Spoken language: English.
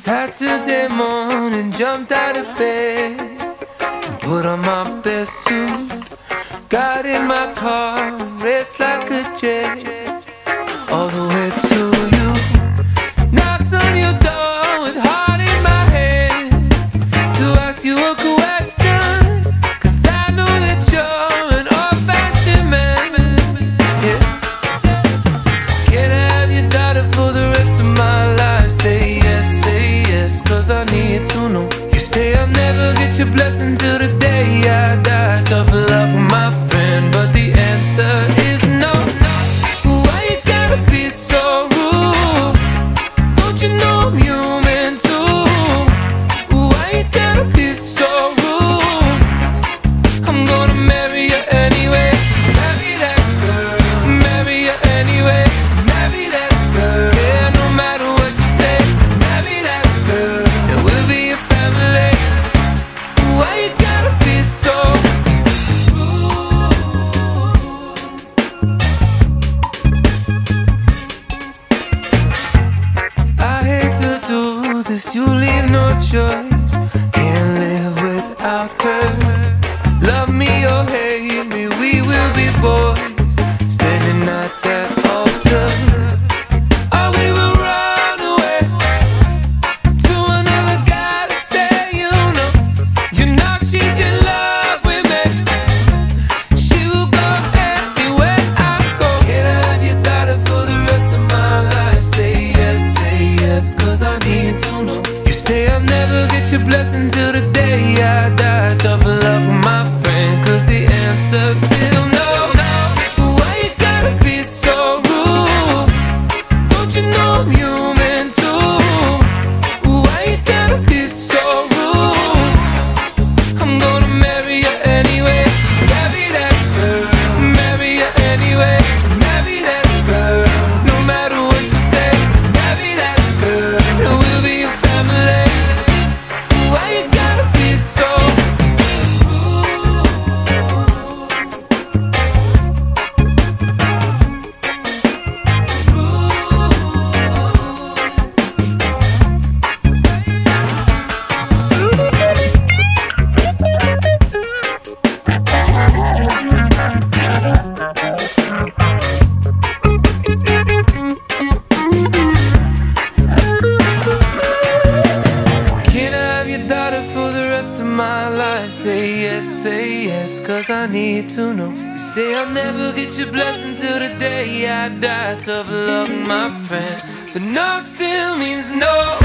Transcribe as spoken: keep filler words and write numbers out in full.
Saturday morning, jumped out of bed and put on my best suit. Got in my car and raced like a jet all the way to you. Knocked on your door with heart in my head to ask you a question, 'cause I know that you're an old-fashioned man. Yeah. Can I have your daughter for the rest of my life? Say yes, say yes, 'cause I need to know. You say I'll never get your blessing till the day I die. Tough luck, my friend, but the answer is no. Why you gotta be so rude? Don't you know I'm human too? Why you gotta be so rude? I'm gonna marry you anyway. Marry that girl. Marry you anyway. Marry that girl. Yeah, no matter what you say. Marry that girl, and we'll be a family. Why you gotta be so you leave no choice, can't live without her. Love me or hate me, we will be boys, standing at that altar. Or we will run away to another guy that say you know, you know she's in love with me. She will go anywhere I go. Can I have your daughter for the rest of my life? Say yes, say yes, 'cause I need to know. Say I'll never get your blessing till the day I die. Tough luck, my friend, 'cause the answer's still no. Why you gotta be so rude? Don't you know I'm human too? Why you gotta be so rude? I'm gonna marry you anyway. Marry that girl. Marry you anyway. Marry that girl. No matter what you say. Marry that girl, and we'll be a family. Why you gotta be so my life? Say yes, say yes, 'cause I need to know. You say I'll never get your blessing till the day I die. Tough luck, my friend, but no still means no.